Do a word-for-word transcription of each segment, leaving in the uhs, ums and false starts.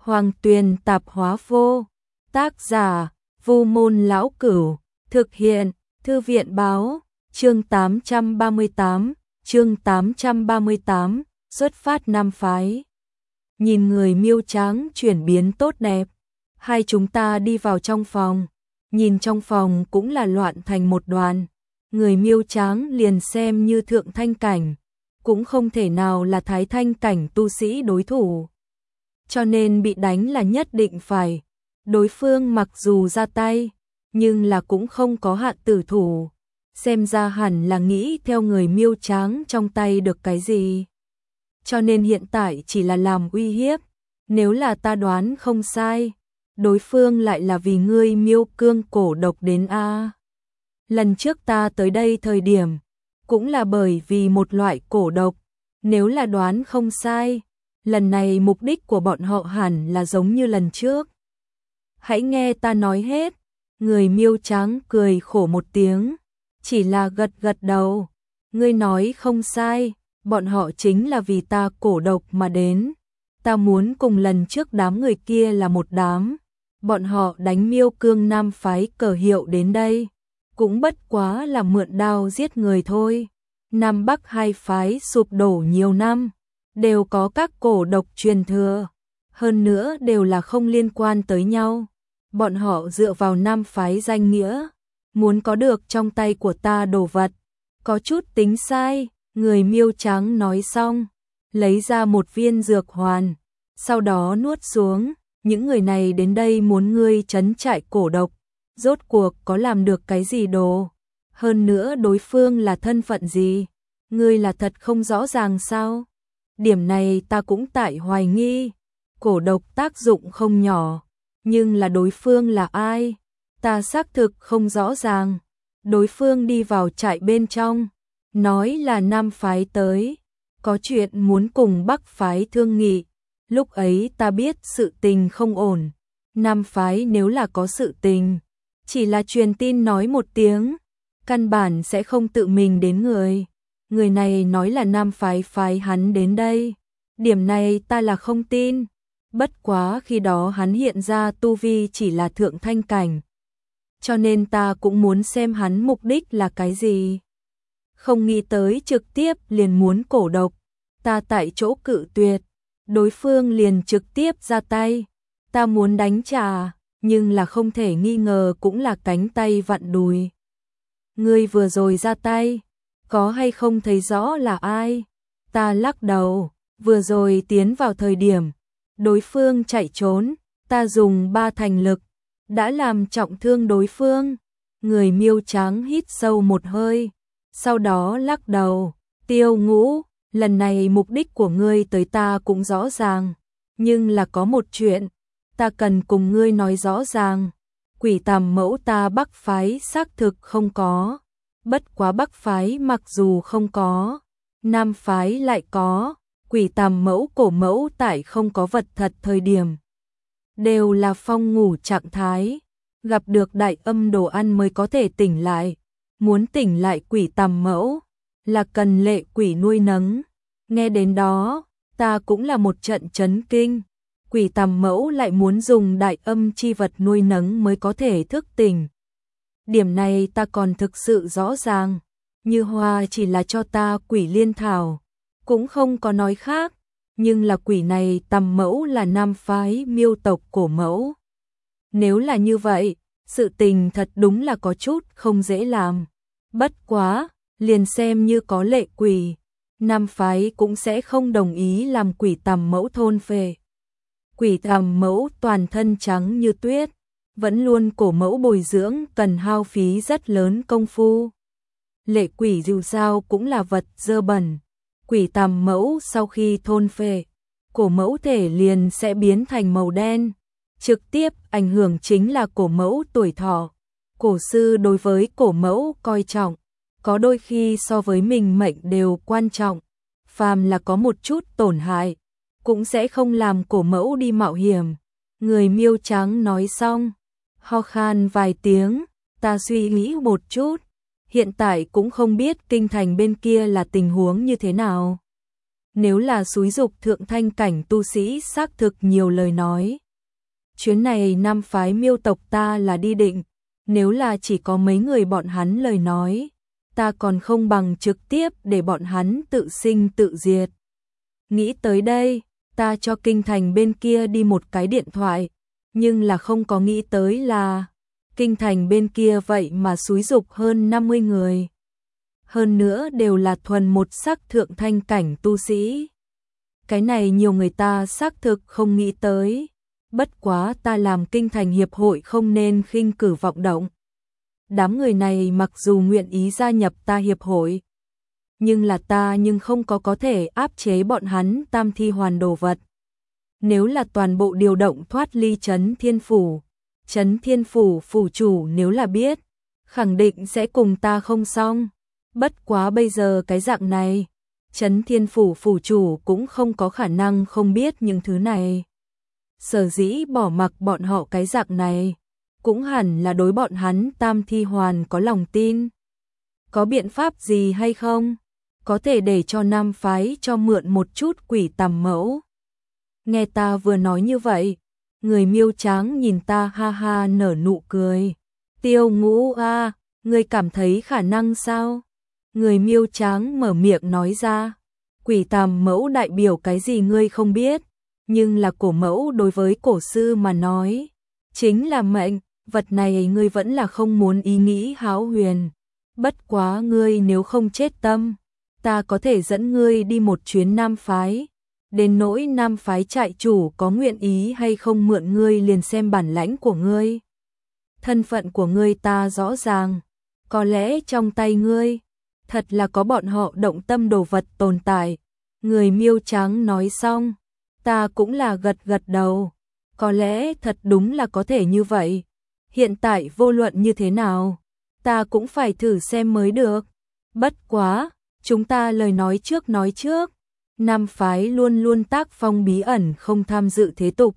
Hoàng Tuyền Tạp Hóa Vô. Tác giả: Vu Môn Lão Cửu. Thực hiện: Thư viện Báo. Chương tám trăm ba mươi tám. Chương tám trăm ba mươi tám. Xuất phát Nam phái. Nhìn người Miêu Tráng chuyển biến tốt đẹp, hai chúng ta đi vào trong phòng. Nhìn trong phòng cũng là loạn thành một đoàn. Người Miêu Tráng liền xem như thượng thanh cảnh, cũng không thể nào là thái thanh cảnh tu sĩ đối thủ. Cho nên bị đánh là nhất định phải. Đối phương mặc dù ra tay, nhưng là cũng không có hạ tử thủ. Xem ra hẳn là nghĩ theo người Miêu Tráng trong tay được cái gì. Cho nên hiện tại chỉ là làm uy hiếp. Nếu là ta đoán không sai, đối phương lại là vì ngươi Miêu Cương cổ độc đến a. Lần trước ta tới đây thời điểm, cũng là bởi vì một loại cổ độc. Nếu là đoán không sai, lần này mục đích của bọn họ hẳn là giống như lần trước. Hãy nghe ta nói hết. Người Miêu Tráng cười khổ một tiếng, chỉ là gật gật đầu. Ngươi nói không sai, bọn họ chính là vì ta cổ độc mà đến. Ta muốn cùng lần trước đám người kia là một đám. Bọn họ đánh Miêu Cương Nam phái cờ hiệu đến đây, cũng bất quá là mượn đao giết người thôi. Nam Bắc hai phái sụp đổ nhiều năm, đều có các cổ độc truyền thừa, hơn nữa đều là không liên quan tới nhau. Bọn họ dựa vào Nam phái danh nghĩa, muốn có được trong tay của ta đồ vật, có chút tính sai. Người Miêu Tráng nói xong, lấy ra một viên dược hoàn, sau đó nuốt xuống. Những người này đến đây muốn ngươi trấn trại cổ độc, rốt cuộc có làm được cái gì đồ? Hơn nữa đối phương là thân phận gì? Ngươi là thật không rõ ràng sao? Điểm này ta cũng tại hoài nghi. Cổ độc tác dụng không nhỏ, nhưng là đối phương là ai? Ta xác thực không rõ ràng. Đối phương đi vào trại bên trong, nói là Nam phái tới, có chuyện muốn cùng Bắc phái thương nghị. Lúc ấy ta biết sự tình không ổn. Nam phái nếu là có sự tình, chỉ là truyền tin nói một tiếng, căn bản sẽ không tự mình đến người. Người này nói là Nam phái phái hắn đến đây. Điểm này ta là không tin. Bất quá khi đó hắn hiện ra tu vi chỉ là thượng thanh cảnh, cho nên ta cũng muốn xem hắn mục đích là cái gì. Không nghĩ tới trực tiếp liền muốn cổ độc. Ta tại chỗ cự tuyệt, đối phương liền trực tiếp ra tay. Ta muốn đánh trả, nhưng là không thể nghi ngờ cũng là cánh tay vặn đùi. Ngươi vừa rồi ra tay, có hay không thấy rõ là ai? Ta lắc đầu. Vừa rồi tiến vào thời điểm đối phương chạy trốn, ta dùng ba thành lực đã làm trọng thương đối phương. Người Miêu Tráng hít sâu một hơi, sau đó lắc đầu. Tiêu Ngũ, lần này mục đích của ngươi tới ta cũng rõ ràng, nhưng là có một chuyện ta cần cùng ngươi nói rõ ràng. Quỷ Tầm Mẫu ta Bắc phái xác thực không có, bất quá Bắc phái mặc dù không có, Nam phái lại có. Quỷ Tầm Mẫu cổ mẫu tại không có vật thật thời điểm, đều là phong ngủ trạng thái, gặp được đại âm đồ ăn mới có thể tỉnh lại. Muốn tỉnh lại Quỷ Tầm Mẫu là cần lệ quỷ nuôi nấng. Nghe đến đó, ta cũng là một trận chấn kinh. Quỷ Tầm Mẫu lại muốn dùng đại âm chi vật nuôi nấng mới có thể thức tỉnh. Điểm này ta còn thực sự rõ ràng. Như Hoa chỉ là cho ta quỷ liên thảo, cũng không có nói khác. Nhưng là quỷ này Tầm Mẫu là Nam phái Miêu tộc cổ mẫu. Nếu là như vậy, sự tình thật đúng là có chút không dễ làm. Bất quá, liền xem như có lệ quỷ, Nam phái cũng sẽ không đồng ý làm Quỷ Tầm Mẫu thôn phệ. Quỷ Tầm Mẫu toàn thân trắng như tuyết, vẫn luôn cổ mẫu bồi dưỡng cần hao phí rất lớn công phu. Lệ quỷ dù sao cũng là vật dơ bẩn. Quỷ Tầm Mẫu sau khi thôn phệ, cổ mẫu thể liền sẽ biến thành màu đen, trực tiếp ảnh hưởng chính là cổ mẫu tuổi thọ. Cổ sư đối với cổ mẫu coi trọng, có đôi khi so với mình mệnh đều quan trọng. Phàm là có một chút tổn hại, cũng sẽ không làm cổ mẫu đi mạo hiểm. Người Miêu Tráng nói xong, ho khan vài tiếng. Ta suy nghĩ một chút, hiện tại cũng không biết kinh thành bên kia là tình huống như thế nào. Nếu là xúi dục thượng thanh cảnh tu sĩ xác thực nhiều lời nói. Chuyến này năm phái Miêu tộc ta là đi định, nếu là chỉ có mấy người bọn hắn lời nói, ta còn không bằng trực tiếp để bọn hắn tự sinh tự diệt. Nghĩ tới đây, ta cho kinh thành bên kia đi một cái điện thoại, nhưng là không có nghĩ tới là kinh thành bên kia vậy mà xúi dục hơn năm mươi người. Hơn nữa đều là thuần một sắc thượng thanh cảnh tu sĩ. Cái này nhiều người ta xác thực không nghĩ tới. Bất quá ta làm kinh thành hiệp hội không nên khinh cử vọng động. Đám người này mặc dù nguyện ý gia nhập ta hiệp hội, nhưng là ta nhưng không có có thể áp chế bọn hắn tam thi hoàn đồ vật. Nếu là toàn bộ điều động thoát ly Trấn Thiên Phủ, Trấn Thiên Phủ phủ chủ nếu là biết, khẳng định sẽ cùng ta không xong. Bất quá bây giờ cái dạng này, Trấn Thiên Phủ phủ chủ cũng không có khả năng không biết những thứ này. Sở dĩ bỏ mặc bọn họ cái dạng này, cũng hẳn là đối bọn hắn tam thi hoàn có lòng tin. Có biện pháp gì hay không? Có thể để cho nam phái cho mượn một chút quỷ tầm mẫu. Nghe ta vừa nói như vậy, người Miêu Tráng nhìn ta ha ha nở nụ cười. Tiêu Ngũ a, ngươi cảm thấy khả năng sao? Người Miêu Tráng mở miệng nói ra, quỷ tầm mẫu đại biểu cái gì ngươi không biết, nhưng là cổ mẫu đối với cổ sư mà nói, chính là mệnh, vật này ngươi vẫn là không muốn ý nghĩ hão huyền. Bất quá ngươi nếu không chết tâm, ta có thể dẫn ngươi đi một chuyến nam phái. Đến nỗi nam phái trại chủ có nguyện ý hay không mượn ngươi liền xem bản lãnh của ngươi. Thân phận của ngươi ta rõ ràng, có lẽ trong tay ngươi, thật là có bọn họ động tâm đồ vật tồn tại. Người Miêu Trắng nói xong, ta cũng là gật gật đầu, có lẽ thật đúng là có thể như vậy. Hiện tại vô luận như thế nào, ta cũng phải thử xem mới được. Bất quá, chúng ta lời nói trước nói trước. Nam phái luôn luôn tác phong bí ẩn không tham dự thế tục.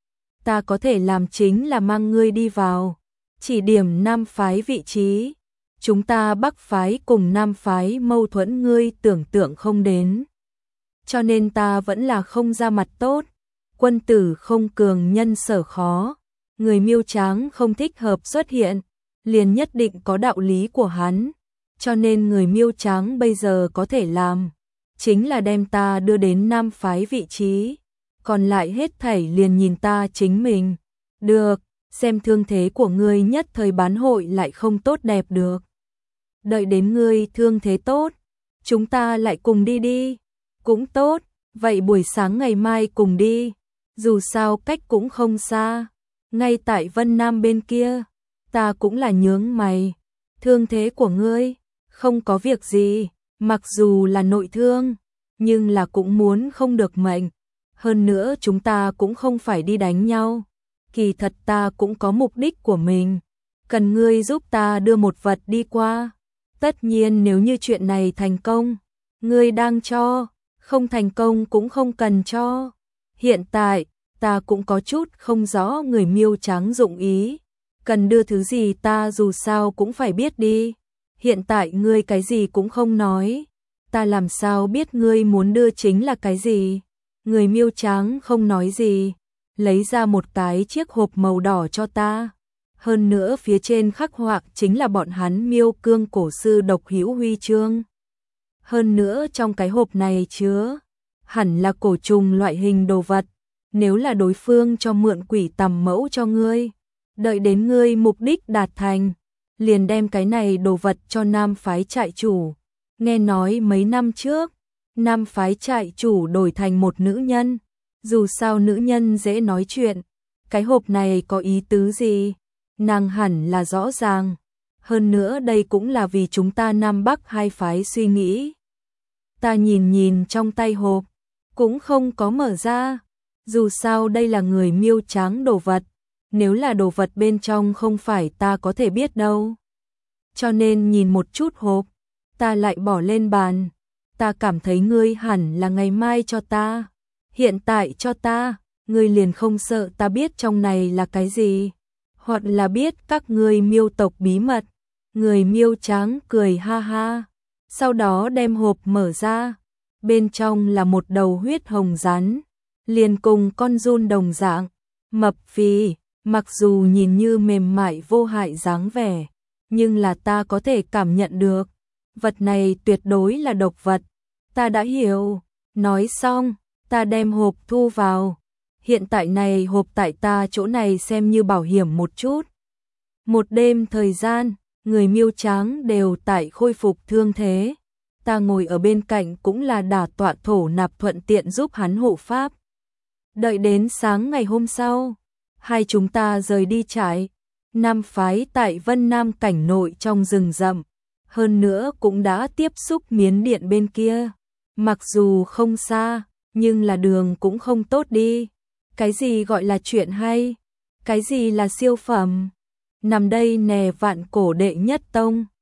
Ta có thể làm chính là mang ngươi đi vào, chỉ điểm nam phái vị trí. Chúng ta Bắc phái cùng Nam phái mâu thuẫn ngươi tưởng tượng không đến. Cho nên ta vẫn là không ra mặt tốt. Quân tử không cường nhân sở khó. Người Miêu Tráng không thích hợp xuất hiện, liền nhất định có đạo lý của hắn. Cho nên người Miêu Tráng bây giờ có thể làm, chính là đem ta đưa đến nam phái vị trí, còn lại hết thảy liền nhìn ta chính mình. Được, xem thương thế của ngươi nhất thời bán hội lại không tốt đẹp được. Đợi đến ngươi thương thế tốt, chúng ta lại cùng đi đi. Cũng tốt, vậy buổi sáng ngày mai cùng đi, dù sao cách cũng không xa, ngay tại Vân Nam bên kia. Ta cũng là nhướng mày, thương thế của ngươi, không có việc gì. Mặc dù là nội thương, nhưng là cũng muốn không được mệnh. Hơn nữa chúng ta cũng không phải đi đánh nhau. Kỳ thật ta cũng có mục đích của mình. Cần ngươi giúp ta đưa một vật đi qua. Tất nhiên nếu như chuyện này thành công, ngươi đang cho. Không thành công cũng không cần cho. Hiện tại, ta cũng có chút không rõ người Miêu Trắng dụng ý. Cần đưa thứ gì ta dù sao cũng phải biết đi. Hiện tại ngươi cái gì cũng không nói, ta làm sao biết ngươi muốn đưa chính là cái gì? Người Miêu Trắng không nói gì, lấy ra một cái chiếc hộp màu đỏ cho ta. Hơn nữa phía trên khắc họa chính là bọn hắn Miêu Cương cổ sư độc hữu huy chương. Hơn nữa trong cái hộp này chứa, hẳn là cổ trùng loại hình đồ vật. Nếu là đối phương cho mượn quỷ tầm mẫu cho ngươi, đợi đến ngươi mục đích đạt thành, liền đem cái này đồ vật cho nam phái trại chủ. Nghe nói mấy năm trước, nam phái trại chủ đổi thành một nữ nhân. Dù sao nữ nhân dễ nói chuyện, cái hộp này có ý tứ gì, nàng hẳn là rõ ràng. Hơn nữa đây cũng là vì chúng ta Nam Bắc hai phái suy nghĩ. Ta nhìn nhìn trong tay hộp, cũng không có mở ra. Dù sao đây là người Miêu Trắng đồ vật, nếu là đồ vật bên trong không phải ta có thể biết đâu. Cho nên nhìn một chút hộp, ta lại bỏ lên bàn. Ta cảm thấy ngươi hẳn là ngày mai cho ta. Hiện tại cho ta, ngươi liền không sợ ta biết trong này là cái gì, hoặc là biết các ngươi Miêu tộc bí mật. Người Miêu Trắng cười ha ha, sau đó đem hộp mở ra. bên trong là một đầu huyết hồng rắn, liền cùng con giun đồng dạng, mập phì, mặc dù nhìn như mềm mại vô hại dáng vẻ, nhưng là ta có thể cảm nhận được, vật này tuyệt đối là độc vật. Ta đã hiểu. Nói xong, ta đem hộp thu vào. Hiện tại này hộp tại ta chỗ này xem như bảo hiểm một chút. Một đêm thời gian, người Miêu Tráng đều tại khôi phục thương thế. Ta ngồi ở bên cạnh cũng là đả tọa thổ nạp thuận tiện giúp hắn hộ pháp. Đợi đến sáng ngày hôm sau, hai chúng ta rời đi trại. Nam phái tại Vân Nam cảnh nội trong rừng rậm, hơn nữa cũng đã tiếp xúc Miến Điện bên kia. Mặc dù không xa, nhưng là đường cũng không tốt đi. Cái gì gọi là chuyện hay? Cái gì là siêu phẩm? Nằm đây nè vạn cổ đệ nhất tông.